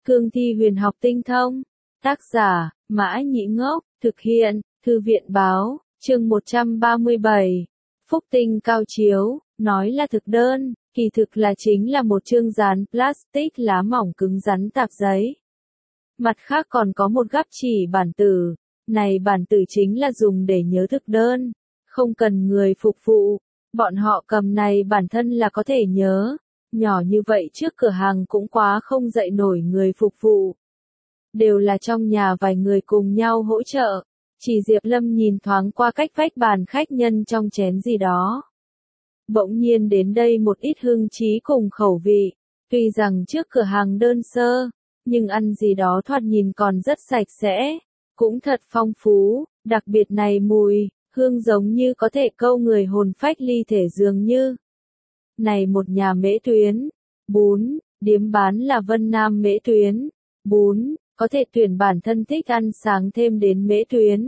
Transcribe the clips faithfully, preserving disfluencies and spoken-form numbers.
Cương thi huyền học tinh thông. Tác giả, Mã Nhĩ Ngốc, thực hiện, Thư viện Báo, chương một trăm ba mươi bảy. Phúc tinh cao chiếu, nói là thực đơn, kỳ thực là chính là một chương dán plastic lá mỏng cứng rắn tạp giấy. Mặt khác còn có một gắp chỉ bản tử, này bản tử chính là dùng để nhớ thực đơn, không cần người phục vụ, bọn họ cầm này bản thân là có thể nhớ, nhỏ như vậy trước cửa hàng cũng quá không dậy nổi người phục vụ. Đều là trong nhà vài người cùng nhau hỗ trợ, chỉ Diệp Lâm nhìn thoáng qua cách vách bàn khách nhân trong chén gì đó. Bỗng nhiên đến đây một ít hương trí cùng khẩu vị, tuy rằng trước cửa hàng đơn sơ, nhưng ăn gì đó thoạt nhìn còn rất sạch sẽ, cũng thật phong phú, đặc biệt này mùi, hương giống như có thể câu người hồn phách ly thể dường như. Này một nhà mễ tuyến, bún, điếm bán là Vân Nam mễ tuyến, bún, có thể tuyển bản thân thích ăn sáng thêm đến mễ tuyến.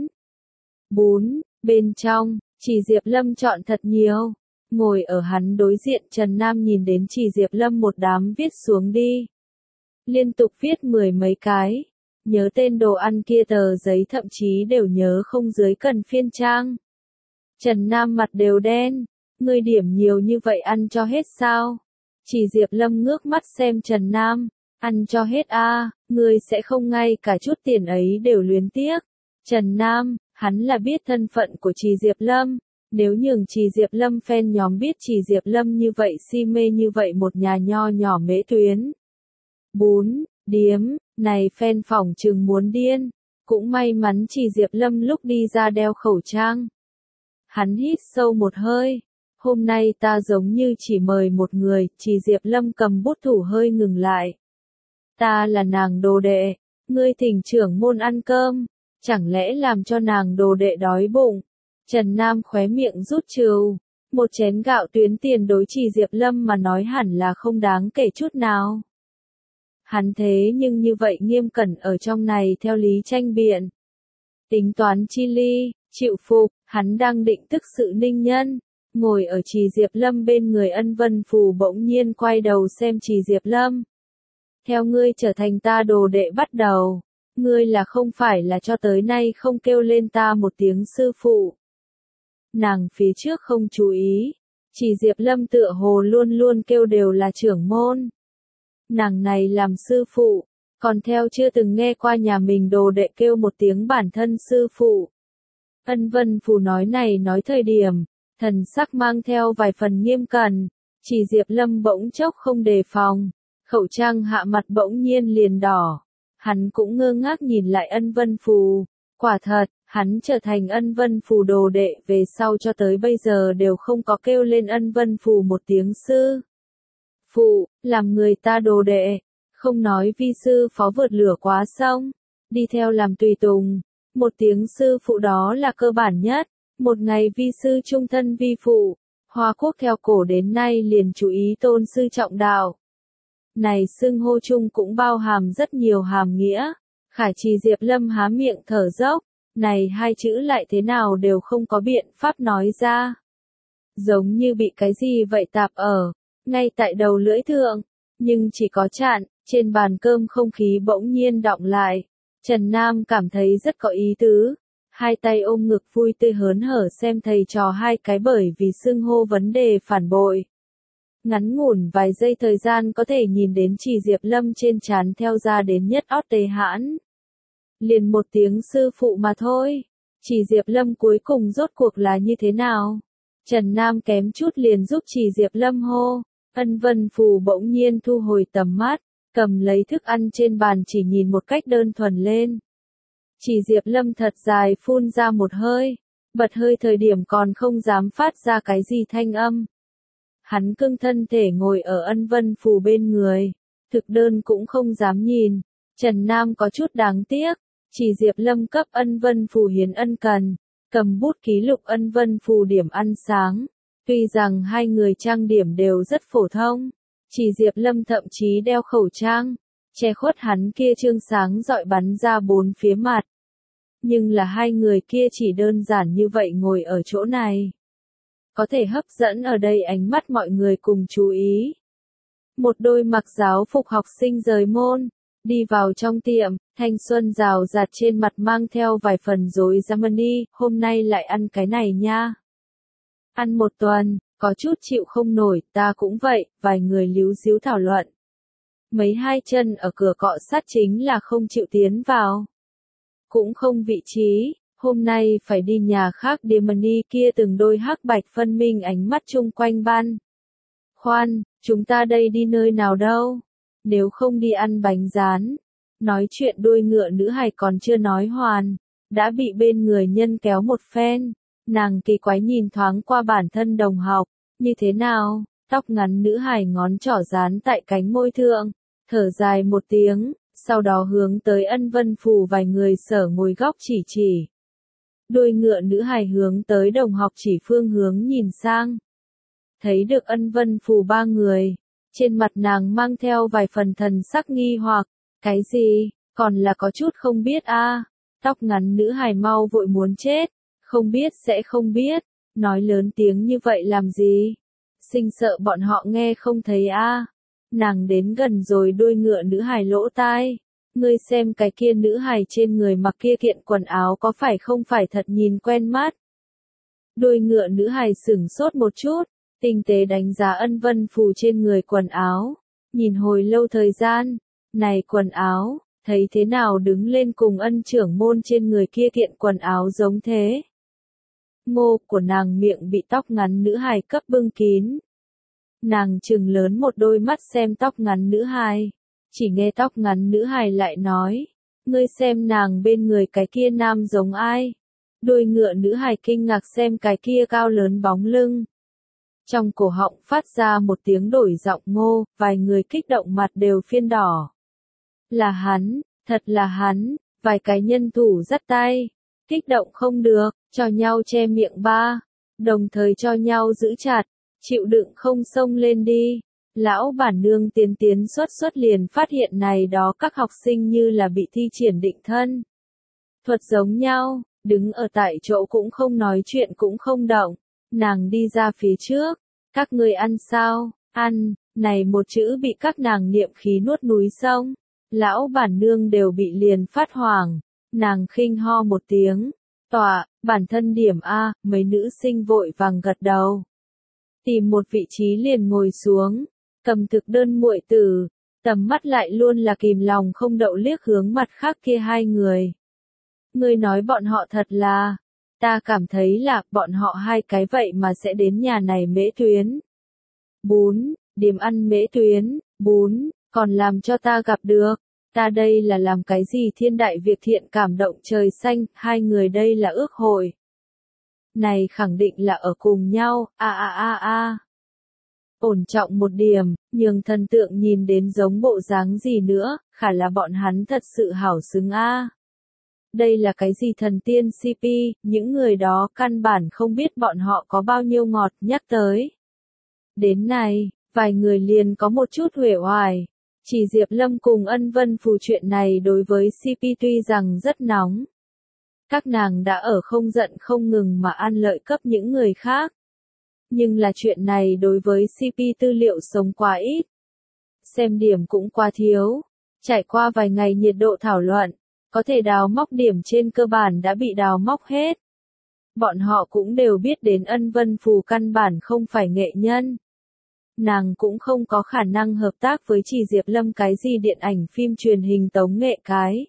Bún, bên trong, chỉ Diệp Lâm chọn thật nhiều. Ngồi ở hắn đối diện Trần Nam nhìn đến chỉ Diệp Lâm một đám viết xuống đi. Liên tục viết mười mấy cái. Nhớ tên đồ ăn kia tờ giấy thậm chí đều nhớ không dưới cần phiên trang. Trần Nam mặt đều đen. Ngươi điểm nhiều như vậy ăn cho hết sao? Chỉ Diệp Lâm ngước mắt xem Trần Nam. Ăn cho hết a, à, ngươi sẽ không ngay cả chút tiền ấy đều luyến tiếc. Trần Nam, hắn là biết thân phận của Trì Diệp Lâm. Nếu nhường Trì Diệp Lâm fan nhóm biết Trì Diệp Lâm như vậy si mê như vậy một nhà nho nhỏ mễ tuyến. Bún, điếm, này fan phỏng chừng muốn điên. Cũng may mắn Trì Diệp Lâm lúc đi ra đeo khẩu trang. Hắn hít sâu một hơi. Hôm nay ta giống như chỉ mời một người, Trì Diệp Lâm cầm bút thủ hơi ngừng lại. Ta là nàng đồ đệ, ngươi thỉnh trưởng môn ăn cơm, chẳng lẽ làm cho nàng đồ đệ đói bụng. Trần Nam khóe miệng rút trừ, một chén gạo tuyến tiền đối Trì Diệp Lâm mà nói hẳn là không đáng kể chút nào. Hắn thế nhưng như vậy nghiêm cẩn ở trong này theo lý tranh biện. Tính toán chi ly, chịu phục, hắn đang định tức sự ninh nhân, ngồi ở Trì Diệp Lâm bên người Ân Vân Phù bỗng nhiên quay đầu xem Trì Diệp Lâm. Theo ngươi trở thành ta đồ đệ bắt đầu, ngươi là không phải là cho tới nay không kêu lên ta một tiếng sư phụ. Nàng phía trước không chú ý, Chỉ Diệp Lâm tựa hồ luôn luôn kêu đều là trưởng môn. Nàng này làm sư phụ, còn theo chưa từng nghe qua nhà mình đồ đệ kêu một tiếng bản thân sư phụ. Ân Vân Phù nói này nói thời điểm, thần sắc mang theo vài phần nghiêm cẩn, Chỉ Diệp Lâm bỗng chốc không đề phòng. Khẩu trang hạ mặt bỗng nhiên liền đỏ. Hắn cũng ngơ ngác nhìn lại Ân Vân Phù. Quả thật, hắn trở thành Ân Vân Phù đồ đệ về sau cho tới bây giờ đều không có kêu lên Ân Vân Phù một tiếng sư. Phụ, làm người ta đồ đệ, không nói vi sư phó vượt lửa quá sông, đi theo làm tùy tùng. Một tiếng sư phụ đó là cơ bản nhất, một ngày vi sư trung thân vi phụ. Hoa Quốc theo cổ đến nay liền chú ý tôn sư trọng đạo. Này xưng hô chung cũng bao hàm rất nhiều hàm nghĩa. Khải Trì Diệp Lâm há miệng thở dốc, này hai chữ lại thế nào đều không có biện pháp nói ra. Giống như bị cái gì vậy tạp ở, ngay tại đầu lưỡi thượng, nhưng chỉ có chặn, trên bàn cơm không khí bỗng nhiên đọng lại. Trần Nam cảm thấy rất có ý tứ, hai tay ôm ngực vui tươi hớn hở xem thầy trò hai cái bởi vì xưng hô vấn đề phản bội. Ngắn ngủn vài giây thời gian có thể nhìn đến Chỉ Diệp Lâm trên trán theo ra đến nhất ót tê hãn. Liền một tiếng sư phụ mà thôi. Chỉ Diệp Lâm cuối cùng rốt cuộc là như thế nào? Trần Nam kém chút liền giúp Chỉ Diệp Lâm hô. Ân Vân Phù bỗng nhiên thu hồi tầm mắt, cầm lấy thức ăn trên bàn chỉ nhìn một cách đơn thuần lên. Chỉ Diệp Lâm thật dài phun ra một hơi, bật hơi thời điểm còn không dám phát ra cái gì thanh âm. Hắn cưng thân thể ngồi ở Ân Vân Phù bên người, thực đơn cũng không dám nhìn. Trần Nam có chút đáng tiếc, Chỉ Diệp Lâm cấp Ân Vân Phù hiến ân cần, cầm bút ký lục Ân Vân Phù điểm ăn sáng. Tuy rằng hai người trang điểm đều rất phổ thông, Chỉ Diệp Lâm thậm chí đeo khẩu trang, che khuất hắn kia trương sáng rọi bắn ra bốn phía mặt. Nhưng là hai người kia chỉ đơn giản như vậy ngồi ở chỗ này. Có thể hấp dẫn ở đây ánh mắt mọi người cùng chú ý. Một đôi mặc giáo phục học sinh rời môn, Đi vào trong tiệm, thanh xuân rào rạt trên mặt mang theo vài phần rối Germany, hôm nay lại ăn cái này nha. Ăn một tuần, có chút chịu không nổi, ta cũng vậy, vài người líu díu thảo luận. Mấy hai chân ở cửa cọ sát chính là không chịu tiến vào. Cũng không vị trí, hôm nay phải đi nhà khác Germany kia từng đôi hắc bạch phân minh ánh mắt chung quanh ban. Khoan, chúng ta đây đi nơi nào đâu? Nếu không đi ăn bánh rán. Nói chuyện đuôi ngựa nữ hài còn chưa nói hoàn, đã bị bên người nhân kéo một phen. Nàng kỳ quái nhìn thoáng qua bản thân đồng học, như thế nào? Tóc ngắn nữ hài ngón trỏ dán tại cánh môi thượng, thở dài một tiếng, sau đó hướng tới Ân Vân Phù vài người sở ngồi góc chỉ chỉ. Đuôi ngựa nữ hài hướng tới đồng học chỉ phương hướng nhìn sang. Thấy được Ân Vân Phù ba người, trên mặt nàng mang theo vài phần thần sắc nghi hoặc, cái gì, còn là có chút không biết a. À. Tóc ngắn nữ hài mau vội muốn chết, không biết sẽ không biết, nói lớn tiếng như vậy làm gì? Sinh sợ bọn họ nghe không thấy a. À. Nàng đến gần rồi đuôi ngựa nữ hài lỗ tai. Ngươi xem cái kia nữ hài trên người mặc kia kiện quần áo có phải không phải thật nhìn quen mắt. Đuôi ngựa nữ hài sửng sốt một chút, tinh tế đánh giá Ân Vân Phù trên người quần áo, nhìn hồi lâu thời gian, này quần áo, thấy thế nào đứng lên cùng Ân trưởng môn trên người kia kiện quần áo giống thế. Ngô của nàng miệng bị tóc ngắn nữ hài cấp bưng kín. Nàng trừng lớn một đôi mắt xem tóc ngắn nữ hài. Chỉ nghe tóc ngắn nữ hài lại nói, ngươi xem nàng bên người cái kia nam giống ai. Đuôi ngựa nữ hài kinh ngạc xem cái kia cao lớn bóng lưng. Trong cổ họng phát ra một tiếng đổi giọng Ngô, vài người kích động mặt đều phiên đỏ. Là hắn, thật là hắn, vài cái nhân thủ dắt tay, kích động không được, cho nhau che miệng ba, đồng thời cho nhau giữ chặt, chịu đựng không xông lên đi. Lão bản nương tiến tiến xuất xuất liền phát hiện này đó các học sinh như là bị thi triển định thân. Thuật giống nhau, đứng ở tại chỗ cũng không nói chuyện cũng không động. Nàng đi ra phía trước, các ngươi ăn sao, ăn, này một chữ bị các nàng niệm khí nuốt núi sông. Lão bản nương đều bị liền phát hoảng, nàng khinh ho một tiếng, tọa, bản thân điểm A, mấy nữ sinh vội vàng gật đầu. Tìm một vị trí liền ngồi xuống. Cầm thực đơn muội tử, tầm mắt lại luôn là kìm lòng không đậu liếc hướng mặt khác kia hai người. Ngươi nói bọn họ thật là, ta cảm thấy là bọn họ hai cái vậy mà sẽ đến nhà này Mễ Tuyến. Bún, điểm ăn Mễ Tuyến, bún, còn làm cho ta gặp được, ta đây là làm cái gì thiên đại việc thiện cảm động trời xanh, hai người đây là ước hội. Này khẳng định là ở cùng nhau, a a a a. Ổn trọng một điểm, nhường thần tượng nhìn đến giống bộ dáng gì nữa, khả là bọn hắn thật sự hảo xứng a. Đây là cái gì thần tiên xê pê, những người đó căn bản không biết bọn họ có bao nhiêu ngọt nhắc tới. Đến này, vài người liền có một chút uể oải. Chỉ Diệp Lâm cùng Ân Vân Phù chuyện này đối với xê pê tuy rằng rất nóng. Các nàng đã ở không giận không ngừng mà ăn lợi cấp những người khác. Nhưng là chuyện này đối với xê pê tư liệu sống quá ít. Xem điểm cũng quá thiếu. Trải qua vài ngày nhiệt độ thảo luận, có thể đào móc điểm trên cơ bản đã bị đào móc hết. Bọn họ cũng đều biết đến Ân Vân Phù căn bản không phải nghệ nhân. Nàng cũng không có khả năng hợp tác với Chỉ Diệp Lâm cái gì điện ảnh phim truyền hình tống nghệ cái.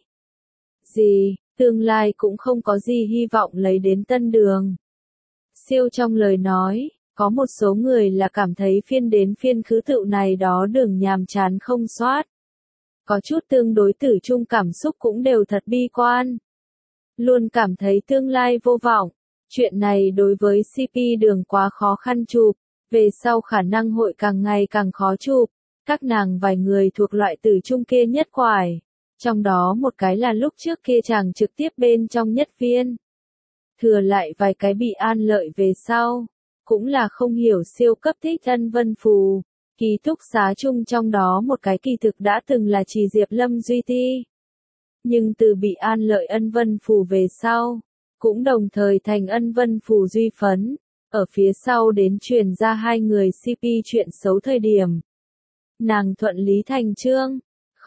Gì, tương lai cũng không có gì hy vọng lấy đến tân đường. Siêu trong lời nói. Có một số người là cảm thấy phiên đến phiên khứ tựu này đó đường nhàm chán không soát. Có chút tương đối tử chung cảm xúc cũng đều thật bi quan. Luôn cảm thấy tương lai vô vọng. Chuyện này đối với xê pê đường quá khó khăn chụp. Về sau khả năng hội càng ngày càng khó chụp. Các nàng vài người thuộc loại tử chung kia nhất quải. Trong đó một cái là lúc trước kia chàng trực tiếp bên trong nhất viên. Thừa lại vài cái bị an lợi về sau. Cũng là không hiểu siêu cấp thích Ân Vân Phù, ký túc xá chung trong đó một cái kỳ thực đã từng là Chỉ Diệp Lâm duy ti. Nhưng từ bị an lợi Ân Vân Phù về sau, cũng đồng thời thành Ân Vân Phù duy phấn, ở phía sau đến truyền ra hai người xê pê chuyện xấu thời điểm. Nàng thuận lý thành chương,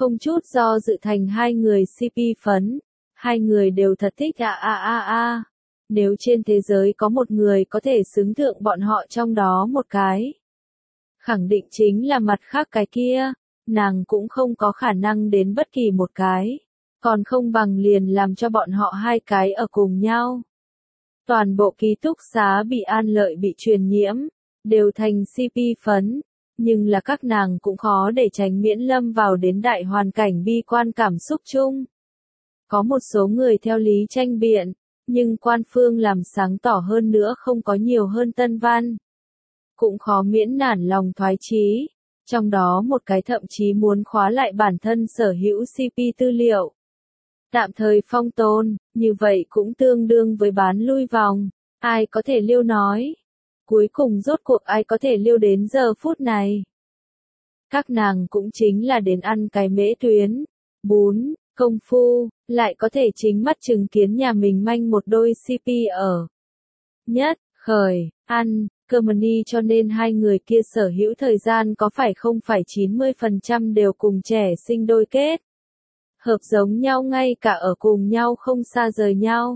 không chút do dự thành hai người xê pê phấn. Hai người đều thật thích a a a a. Nếu trên thế giới có một người có thể xứng thượng bọn họ trong đó một cái, khẳng định chính là mặt khác cái kia, nàng cũng không có khả năng đến bất kỳ một cái, còn không bằng liền làm cho bọn họ hai cái ở cùng nhau. Toàn bộ ký túc xá bị An Lợi bị truyền nhiễm, đều thành xê pê phấn, nhưng là các nàng cũng khó để tránh miễn lâm vào đến đại hoàn cảnh bi quan cảm xúc chung. Có một số người theo lý tranh biện, nhưng quan phương làm sáng tỏ hơn nữa không có nhiều hơn tân văn. Cũng khó miễn nản lòng thoái chí, trong đó một cái thậm chí muốn khóa lại bản thân sở hữu xê pê tư liệu. Tạm thời phong tồn, như vậy cũng tương đương với bán lui vòng, ai có thể liêu nói. Cuối cùng rốt cuộc ai có thể liêu đến giờ phút này. Các nàng cũng chính là đến ăn cái mễ tuyến, bún, công phu, lại có thể chính mắt chứng kiến nhà mình manh một đôi xê pê ở. Nhất, khởi, ăn, Germany cho nên hai người kia sở hữu thời gian có phải không phải chín mươi phần trăm đều cùng trẻ sinh đôi kết. Hợp giống nhau ngay cả ở cùng nhau không xa rời nhau.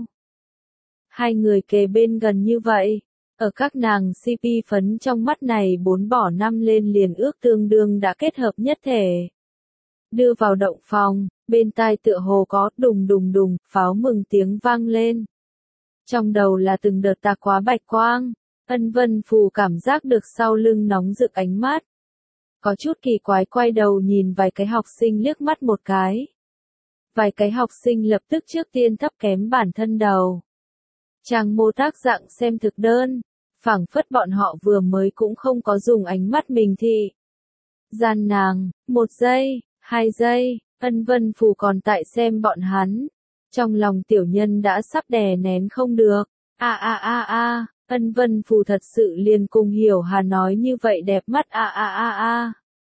Hai người kề bên gần như vậy, ở các nàng xê pê phấn trong mắt này bốn bỏ năm lên liền ước tương đương đã kết hợp nhất thể. Đưa vào động phòng, bên tai tựa hồ có đùng đùng đùng, pháo mừng tiếng vang lên. Trong đầu là từng đợt tà quá bạch quang, Ân Vân Phù cảm giác được sau lưng nóng rực ánh mắt. Có chút kỳ quái quay đầu nhìn vài cái học sinh liếc mắt một cái. Vài cái học sinh lập tức trước tiên thấp kém bản thân đầu. Trang mô tác dạng xem thực đơn, phảng phất bọn họ vừa mới cũng không có dùng ánh mắt mình thị. Gian nàng, một giây, hai giây, Ân Vân Phù còn tại xem bọn hắn. Trong lòng tiểu nhân đã sắp đè nén không được. A a a a, Ân Vân Phù thật sự liền cùng Hiểu Hà nói như vậy đẹp mắt a a a a.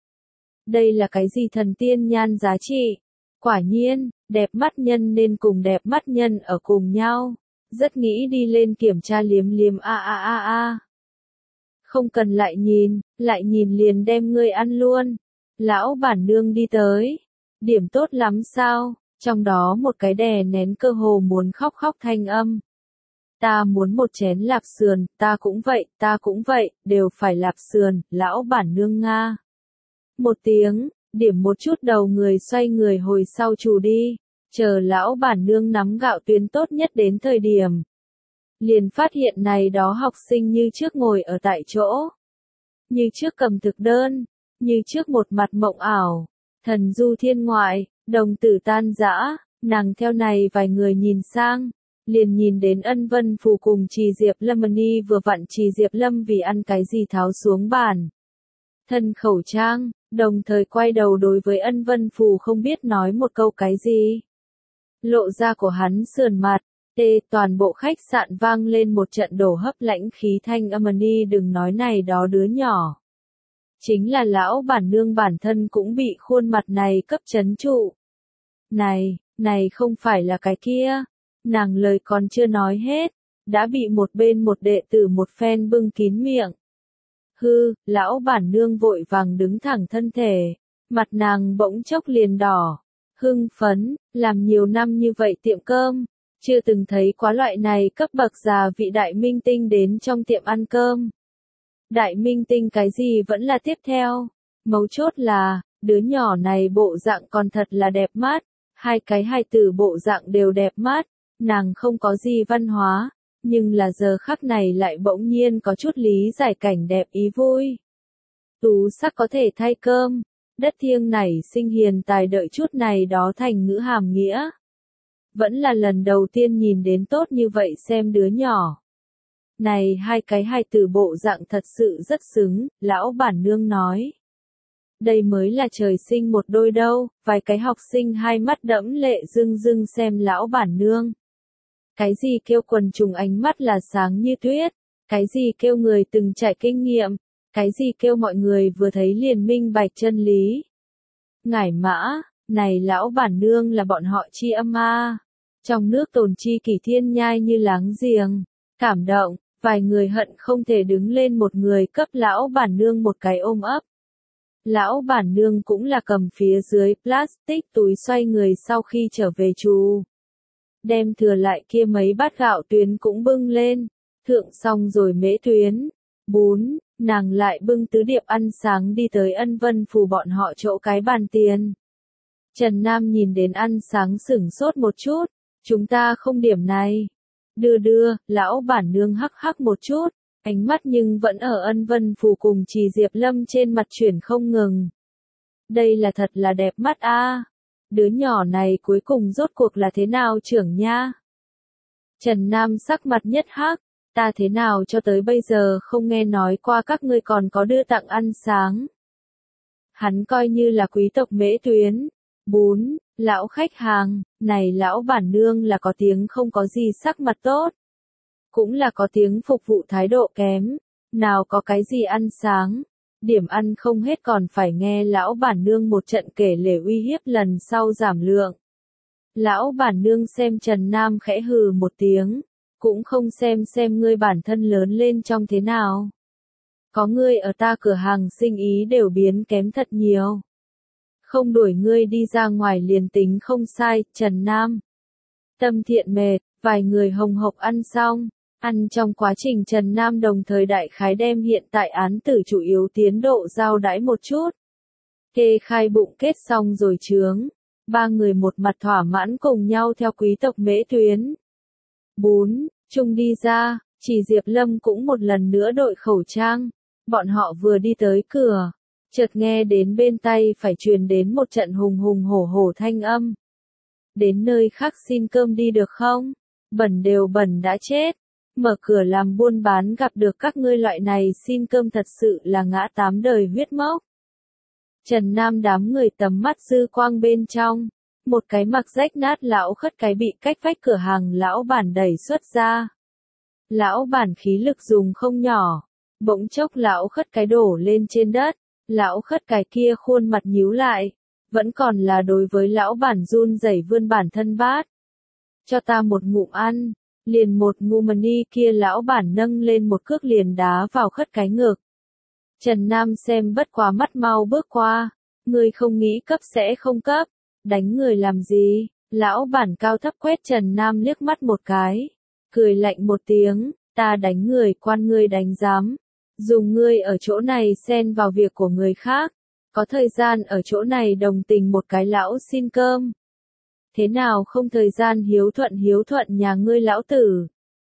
Đây là cái gì thần tiên nhan giá trị? Quả nhiên, đẹp mắt nhân nên cùng đẹp mắt nhân ở cùng nhau. Rất nghĩ đi lên kiểm tra liếm liếm a a a a. Không cần lại nhìn, lại nhìn liền đem ngươi ăn luôn. Lão bản nương đi tới. Điểm tốt lắm sao? Trong đó một cái đè nén cơ hồ muốn khóc khóc thanh âm. Ta muốn một chén lạp sườn, ta cũng vậy, ta cũng vậy, đều phải lạp sườn, lão bản nương Nga. Một tiếng, điểm một chút đầu người xoay người hồi sau chủ đi, chờ lão bản nương nắm gạo tuyến tốt nhất đến thời điểm. Liền phát hiện này đó học sinh như trước ngồi ở tại chỗ. Như trước cầm thực đơn, như trước một mặt mộng ảo, thần du thiên ngoại, đồng tử tan rã, nàng theo này vài người nhìn sang. Liền nhìn đến Ân Vân Phù cùng Trì Diệp Lâm vừa vặn Trì Diệp Lâm vì ăn cái gì tháo xuống bàn. Thân khẩu trang, đồng thời quay đầu đối với Ân Vân Phù không biết nói một câu cái gì. Lộ ra của hắn sườn mặt, tê toàn bộ khách sạn vang lên một trận đổ hấp lãnh khí thanh âm ni đừng nói này đó đứa nhỏ. Chính là lão bản nương bản thân cũng bị khuôn mặt này cấp chấn trụ. Này, này không phải là cái kia. Nàng lời còn chưa nói hết, đã bị một bên một đệ tử một phen bưng kín miệng. Hư, lão bản nương vội vàng đứng thẳng thân thể, mặt nàng bỗng chốc liền đỏ, hưng phấn, làm nhiều năm như vậy tiệm cơm, chưa từng thấy quá loại này cấp bậc già vị đại minh tinh đến trong tiệm ăn cơm. Đại minh tinh cái gì vẫn là tiếp theo, mấu chốt là, đứa nhỏ này bộ dạng còn thật là đẹp mắt, hai cái hai tử bộ dạng đều đẹp mắt. Nàng không có gì văn hóa, nhưng là giờ khắc này lại bỗng nhiên có chút lý giải cảnh đẹp ý vui. Tú sắc có thể thay cơm, đất thiêng nảy sinh hiền tài đợi chút này đó thành ngữ hàm nghĩa. Vẫn là lần đầu tiên nhìn đến tốt như vậy xem đứa nhỏ. Này hai cái hai từ bộ dạng thật sự rất xứng, lão bản nương nói. Đây mới là trời sinh một đôi đâu, vài cái học sinh hai mắt đẫm lệ rưng rưng xem lão bản nương. Cái gì kêu quần trùng ánh mắt là sáng như tuyết, cái gì kêu người từng trải kinh nghiệm, cái gì kêu mọi người vừa thấy liền minh bạch chân lý. Ngải mã, này lão bản nương là bọn họ chi âm a. Trong nước tồn chi kỷ thiên nhai như láng giềng, cảm động, vài người hận không thể đứng lên một người cấp lão bản nương một cái ôm ấp. Lão bản nương cũng là cầm phía dưới plastic túi xoay người sau khi trở về trù. Đem thừa lại kia mấy bát gạo tuyến cũng bưng lên. Thượng xong rồi mễ tuyến, bún, nàng lại bưng tứ điệp ăn sáng đi tới Ân Vân Phù bọn họ chỗ cái bàn tiền. Trần Nam nhìn đến ăn sáng sửng sốt một chút, chúng ta không điểm này. Đưa đưa, lão bản nương hắc hắc một chút, ánh mắt nhưng vẫn ở Ân Vân Phù cùng Trì Diệp Lâm trên mặt chuyển không ngừng. Đây là thật là đẹp mắt a. À. Đứa nhỏ này cuối cùng rốt cuộc là thế nào trưởng nha? Trần Nam sắc mặt nhất hắc, ta thế nào cho tới bây giờ không nghe nói qua các ngươi còn có đưa tặng ăn sáng. Hắn coi như là quý tộc mễ tuyến, bún, lão khách hàng, này lão bản nương là có tiếng không có gì sắc mặt tốt. Cũng là có tiếng phục vụ thái độ kém, nào có cái gì ăn sáng, điểm ăn không hết còn phải nghe lão bản nương một trận kể lể uy hiếp lần sau giảm lượng. Lão bản nương xem Trần Nam khẽ hừ một tiếng, cũng không xem xem ngươi bản thân lớn lên trong thế nào. Có ngươi ở ta cửa hàng sinh ý đều biến kém thật nhiều. Không đuổi ngươi đi ra ngoài liền tính không sai, Trần Nam. Tâm thiện mệt, vài người hồng hộc ăn xong. Ăn trong quá trình Trần Nam đồng thời đại khái đem hiện tại án tử chủ yếu tiến độ giao đãi một chút. Kê khai bụng kết xong rồi chướng. Ba người một mặt thỏa mãn cùng nhau theo quý tộc mễ tuyến. Bún, chung đi ra, Chỉ Diệp Lâm cũng một lần nữa đội khẩu trang. Bọn họ vừa đi tới cửa, chợt nghe đến bên tay phải truyền đến một trận hùng hùng hổ hổ thanh âm. Đến nơi khác xin cơm đi được không? Bẩn đều bẩn đã chết. Mở cửa làm buôn bán gặp được các ngươi loại này xin cơm thật sự là ngã tám đời huyết mốc. Trần Nam đám người tầm mắt dư quang bên trong. Một cái mặc rách nát lão khất cái bị cách vách cửa hàng lão bản đẩy xuất ra. Lão bản khí lực dùng không nhỏ. Bỗng chốc lão khất cái đổ lên trên đất. Lão khất cái kia khuôn mặt nhíu lại. Vẫn còn là đối với lão bản run rẩy vươn bản thân bát. Cho ta một ngụm ăn. Liền một ngụm ni kia lão bản nâng lên một cước liền đá vào khất cái ngực. Trần Nam xem bất quá mắt mau bước qua. Người không nghĩ cấp sẽ không cấp. Đánh người làm gì? Lão bản cao thấp quét Trần Nam liếc mắt một cái. Cười lạnh một tiếng. Ta đánh người quan ngươi đánh giám. Dùng ngươi ở chỗ này xen vào việc của người khác. Có thời gian ở chỗ này đồng tình một cái lão xin cơm. Thế nào không thời gian hiếu thuận hiếu thuận nhà ngươi lão tử.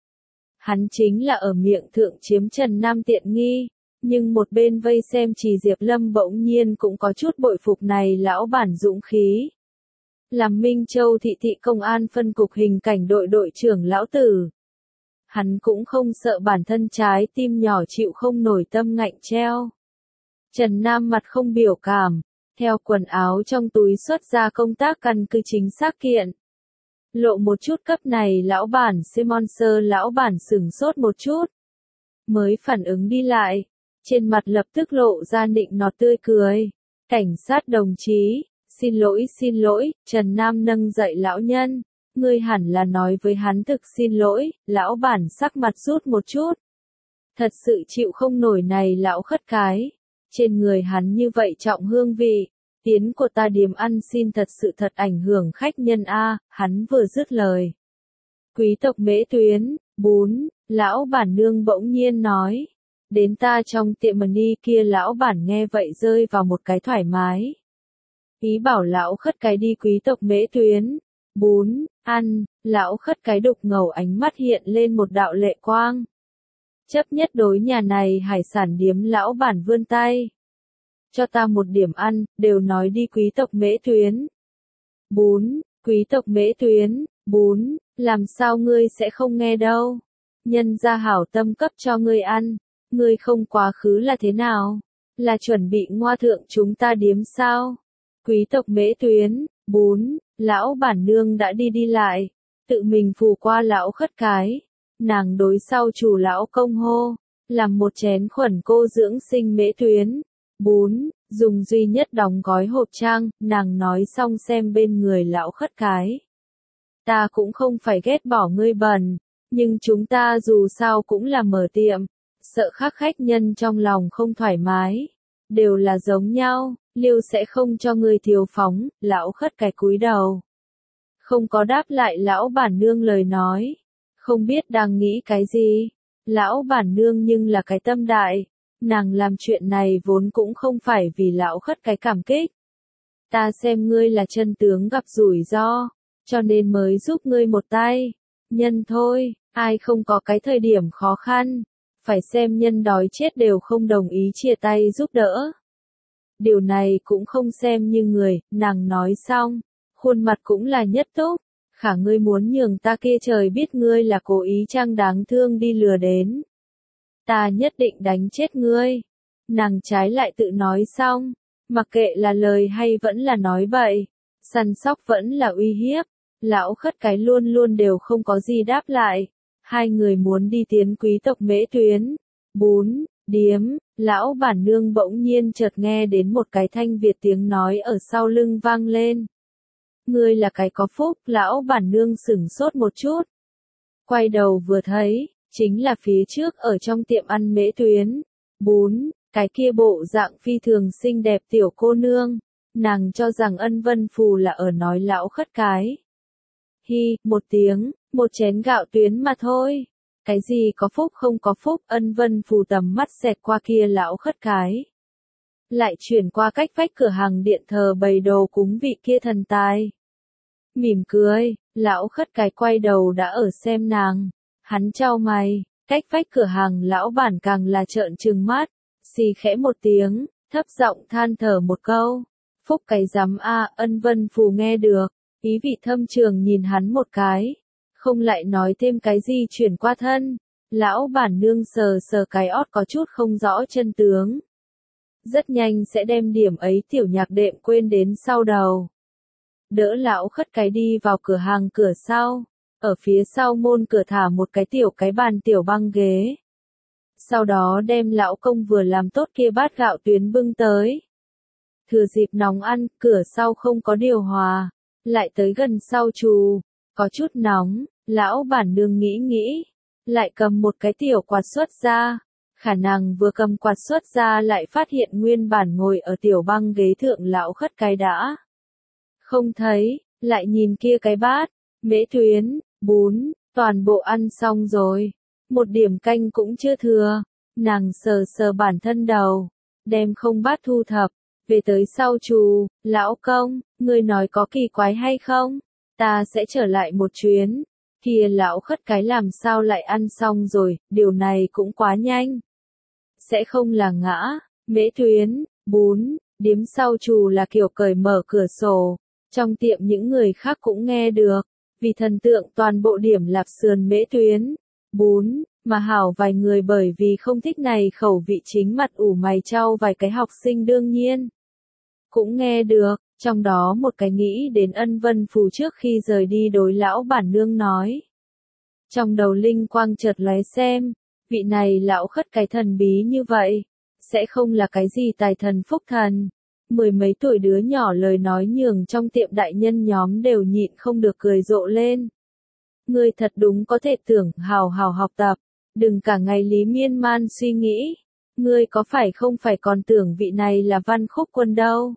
Hắn chính là ở miệng thượng chiếm Trần Nam tiện nghi. Nhưng một bên vây xem Trì Diệp Lâm bỗng nhiên cũng có chút bội phục này lão bản dũng khí. Làm Minh Châu thị thị công an phân cục hình cảnh đội đội trưởng lão tử. Hắn cũng không sợ bản thân trái tim nhỏ chịu không nổi tâm ngạnh treo. Trần Nam mặt không biểu cảm, theo quần áo trong túi xuất ra công tác căn cứ chính xác kiện. Lộ một chút cấp này lão bản Simonser lão bản sửng sốt một chút. Mới phản ứng đi lại, trên mặt lập tức lộ ra nịnh nọt tươi cười. Cảnh sát đồng chí, xin lỗi xin lỗi, Trần Nam nâng dậy lão nhân. Ngươi hẳn là nói với hắn thực xin lỗi, lão bản sắc mặt rút một chút. Thật sự chịu không nổi này lão khất cái. Trên người hắn như vậy trọng hương vị, tiến của ta điếm ăn xin thật sự thật ảnh hưởng khách nhân a. Hắn vừa dứt lời. Quý tộc mễ tuyến, bún, lão bản nương bỗng nhiên nói. Đến ta trong tiệm ni kia lão bản nghe vậy rơi vào một cái thoải mái. Ý bảo lão khất cái đi quý tộc mễ tuyến, bún, ăn, lão khất cái đục ngầu ánh mắt hiện lên một đạo lệ quang. Chấp nhất đối nhà này hải sản điếm lão bản vươn tay. Cho ta một điểm ăn, đều nói đi quý tộc mễ tuyến. Bún, quý tộc mễ tuyến, bún, làm sao ngươi sẽ không nghe đâu. Nhân gia hảo tâm cấp cho ngươi ăn, ngươi không quá khứ là thế nào? Là chuẩn bị ngoa thượng chúng ta điếm sao? Quý tộc mễ tuyến, bún, lão bản nương đã đi đi lại, tự mình phù qua lão khất cái. Nàng đối sau chủ lão công hô, làm một chén khuẩn cô dưỡng sinh mễ tuyến, bún, dùng duy nhất đóng gói hộp trang, nàng nói xong xem bên người lão khất cái. Ta cũng không phải ghét bỏ ngươi bẩn, nhưng chúng ta dù sao cũng là mở tiệm, sợ khác khách nhân trong lòng không thoải mái. đều là giống nhau, Liêu sẽ không cho ngươi thiếu phóng, lão khất cái cúi đầu. Không có đáp lại lão bản nương lời nói, không biết đang nghĩ cái gì, lão bản nương nhưng là cái tâm đại, nàng làm chuyện này vốn cũng không phải vì lão khất cái cảm kích. Ta xem ngươi là chân tướng gặp rủi ro, cho nên mới giúp ngươi một tay, nhân thôi, ai không có cái thời điểm khó khăn, phải xem nhân đói chết đều không đồng ý chia tay giúp đỡ. Điều này cũng không xem như người, nàng nói xong, khuôn mặt cũng là nhất túc, khả ngươi muốn nhường ta kia trời biết ngươi là cố ý trang đáng thương đi lừa đến. Ta nhất định đánh chết ngươi. Nàng trái lại tự nói xong, mặc kệ là lời hay vẫn là nói bậy, săn sóc vẫn là uy hiếp, lão khất cái luôn luôn đều không có gì đáp lại. Hai người muốn đi tiến quý tộc Mễ Tuyến, bún, điếm, lão bản nương bỗng nhiên chợt nghe đến một cái thanh Việt tiếng nói ở sau lưng vang lên. Ngươi là cái có phúc, lão bản nương sửng sốt một chút. Quay đầu vừa thấy, chính là phía trước ở trong tiệm ăn Mễ Tuyến, bún, cái kia bộ dạng phi thường xinh đẹp tiểu cô nương, nàng cho rằng Ân Vân Phù là ở nói lão khất cái. Hi, một tiếng, một chén gạo tuyến mà thôi. Cái gì có phúc không có phúc, Ân Vân Phù tầm mắt xẹt qua kia lão khất cái. Lại chuyển qua cách vách cửa hàng điện thờ bày đồ cúng vị kia thần tài. Mỉm cười, lão khất cái quay đầu đã ở xem nàng. Hắn chau mày, cách vách cửa hàng lão bản càng là trợn trừng mắt, xì khẽ một tiếng, thấp giọng than thở một câu. Phúc cái rắm a, Ân Vân Phù nghe được, ý vị thâm trường nhìn hắn một cái, không lại nói thêm cái gì chuyển qua thân. Lão bản nương sờ sờ cái ót có chút không rõ chân tướng. Rất nhanh sẽ đem điểm ấy tiểu nhạc đệm quên đến sau đầu. Đỡ lão khất cái đi vào cửa hàng cửa sau, ở phía sau môn cửa thả một cái tiểu cái bàn tiểu băng ghế. Sau đó đem lão công vừa làm tốt kia bát gạo tuyến bưng tới. Thừa dịp nóng ăn, cửa sau không có điều hòa, lại tới gần sau trù, có chút nóng, lão bản nương nghĩ nghĩ, lại cầm một cái tiểu quạt xuất ra. Khả năng vừa cầm quạt xuất ra lại phát hiện nguyên bản ngồi ở tiểu băng ghế thượng lão khất cái đã không thấy, lại nhìn kia cái bát, Mễ Tuyến, bún, toàn bộ ăn xong rồi, một điểm canh cũng chưa thừa. Nàng sờ sờ bản thân đầu, đem không bát thu thập, về tới sau trù, lão công, ngươi nói có kỳ quái hay không? Ta sẽ trở lại một chuyến. Kia lão khất cái làm sao lại ăn xong rồi, điều này cũng quá nhanh. Sẽ không là ngã, Mễ Tuyến, bún, điếm sau trù là kiểu cởi mở cửa sổ, trong tiệm những người khác cũng nghe được, vì thần tượng toàn bộ điểm lạp sườn Mễ Tuyến, bún, mà hảo vài người bởi vì không thích này khẩu vị chính mặt ủ mày chau vài cái học sinh đương nhiên. Cũng nghe được, trong đó một cái nghĩ đến Ân Vân Phù trước khi rời đi đối lão bản nương nói. Trong đầu linh quang chợt lóe xem, vị này lão khất cái thần bí như vậy, sẽ không là cái gì tài thần phúc thần. Mười mấy tuổi đứa nhỏ lời nói nhường trong tiệm đại nhân nhóm đều nhịn không được cười rộ lên. Ngươi thật đúng có thể tưởng hào hào học tập, đừng cả ngày lý miên man suy nghĩ. Ngươi có phải không phải còn tưởng vị này là Văn Khúc Quân đâu.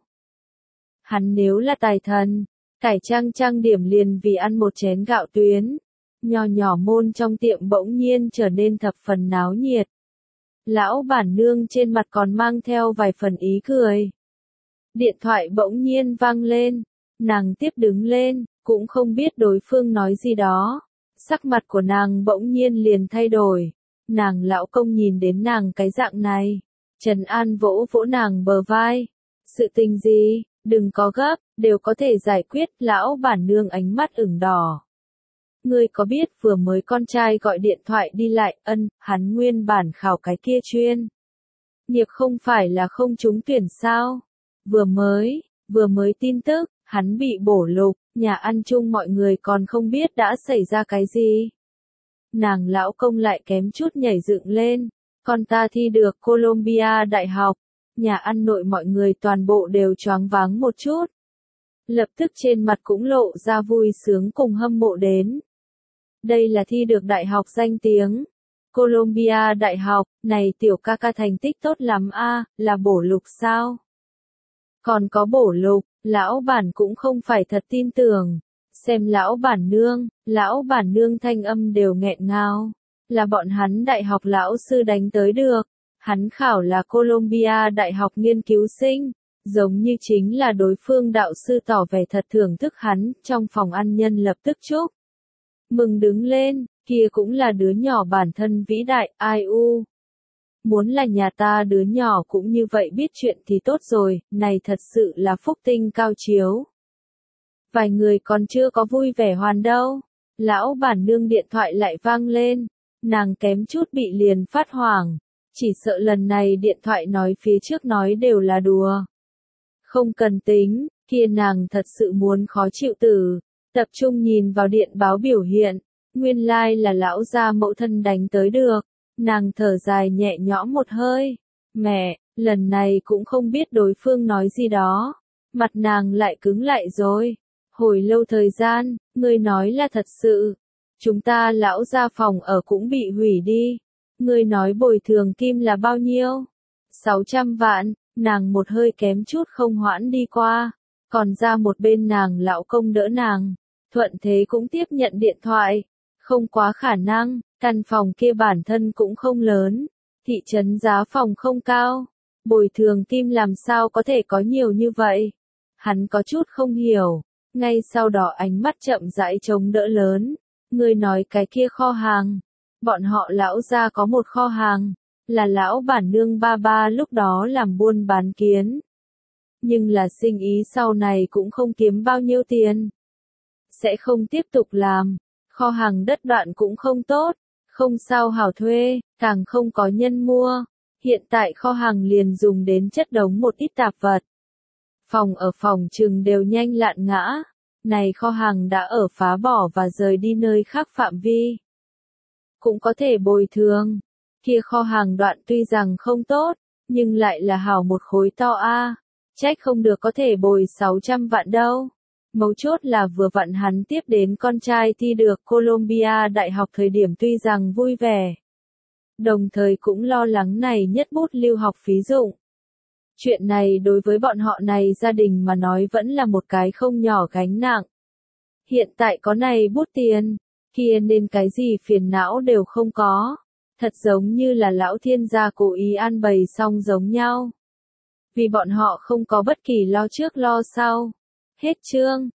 Hắn nếu là tài thần, cải trang trang điểm liền vì ăn một chén gạo tuyến. Nhỏ nhỏ môn trong tiệm bỗng nhiên trở nên thập phần náo nhiệt. Lão bản nương trên mặt còn mang theo vài phần ý cười. Điện thoại bỗng nhiên vang lên, nàng tiếp đứng lên, cũng không biết đối phương nói gì đó. Sắc mặt của nàng bỗng nhiên liền thay đổi. Nàng lão công nhìn đến nàng cái dạng này, trấn an vỗ vỗ nàng bờ vai. Sự tình gì, đừng có gấp, đều có thể giải quyết. Lão bản nương ánh mắt ửng đỏ. Ngươi có biết vừa mới con trai gọi điện thoại đi lại, Ân, hắn nguyên bản khảo cái kia chuyên nghiệp không phải là không trúng tuyển sao? Vừa mới, vừa mới tin tức, hắn bị bổ lục, nhà ăn chung mọi người còn không biết đã xảy ra cái gì. Nàng lão công lại kém chút nhảy dựng lên, con ta thi được Columbia Đại học, nhà ăn nội mọi người toàn bộ đều choáng váng một chút. Lập tức trên mặt cũng lộ ra vui sướng cùng hâm mộ đến. Đây là thi được đại học danh tiếng. Columbia Đại học, này tiểu ca ca thành tích tốt lắm a, là bổ lục sao? Còn có bổ lục, lão bản cũng không phải thật tin tưởng. Xem lão bản nương, lão bản nương thanh âm đều nghẹn ngào. Là bọn hắn đại học lão sư đánh tới được. Hắn khảo là Columbia Đại học nghiên cứu sinh. Giống như chính là đối phương đạo sư tỏ vẻ thật thưởng thức hắn, trong phòng ăn nhân lập tức chúc. Mừng đứng lên, kia cũng là đứa nhỏ bản thân vĩ đại, ai u. Muốn là nhà ta đứa nhỏ cũng như vậy biết chuyện thì tốt rồi, này thật sự là phúc tinh cao chiếu. Vài người còn chưa có vui vẻ hoàn đâu. Lão bản nương điện thoại lại vang lên, nàng kém chút bị liền phát hoảng. Chỉ sợ lần này điện thoại nói phía trước nói đều là đùa. Không cần tính, kia nàng thật sự muốn khó chịu tử. Tập trung nhìn vào điện báo biểu hiện, nguyên lai like là lão gia mẫu thân đánh tới được. Nàng thở dài nhẹ nhõm một hơi. Mẹ, lần này cũng không biết đối phương nói gì đó. Mặt nàng lại cứng lại rồi. Hồi lâu thời gian, ngươi nói là thật sự. Chúng ta lão gia phòng ở cũng bị hủy đi. Ngươi nói bồi thường kim là bao nhiêu? sáu trăm vạn, nàng một hơi kém chút không hoãn đi qua. Còn ra một bên nàng lão công đỡ nàng. Thuận thế cũng tiếp nhận điện thoại. Không quá khả năng, căn phòng kia bản thân cũng không lớn. Thị trấn giá phòng không cao. Bồi thường kim làm sao có thể có nhiều như vậy? Hắn có chút không hiểu. Ngay sau đó ánh mắt chậm rãi chống đỡ lớn. Người nói cái kia kho hàng. Bọn họ lão gia có một kho hàng. Là lão bản nương ba ba lúc đó làm buôn bán kiến. Nhưng là sinh ý sau này cũng không kiếm bao nhiêu tiền. Sẽ không tiếp tục làm. Kho hàng đất đoạn cũng không tốt. Không sao hảo thuê, càng không có nhân mua. Hiện tại kho hàng liền dùng đến chất đống một ít tạp vật. Phòng ở phòng trừng đều nhanh lạn ngã. Này kho hàng đã ở phá bỏ và rời đi nơi khác phạm vi. Cũng có thể bồi thường. Kia kho hàng đoạn tuy rằng không tốt, nhưng lại là hảo một khối to a. Trách không được có thể bồi sáu trăm vạn đâu. Mấu chốt là vừa vặn hắn tiếp đến con trai thi được Columbia Đại học thời điểm tuy rằng vui vẻ. Đồng thời cũng lo lắng này nhất bút lưu học phí dụng. Chuyện này đối với bọn họ này gia đình mà nói vẫn là một cái không nhỏ gánh nặng. Hiện tại có này bút tiền, kia nên cái gì phiền não đều không có. Thật giống như là lão thiên gia cố ý an bày xong giống nhau. Vì bọn họ không có bất kỳ lo trước lo sau. Hết chương.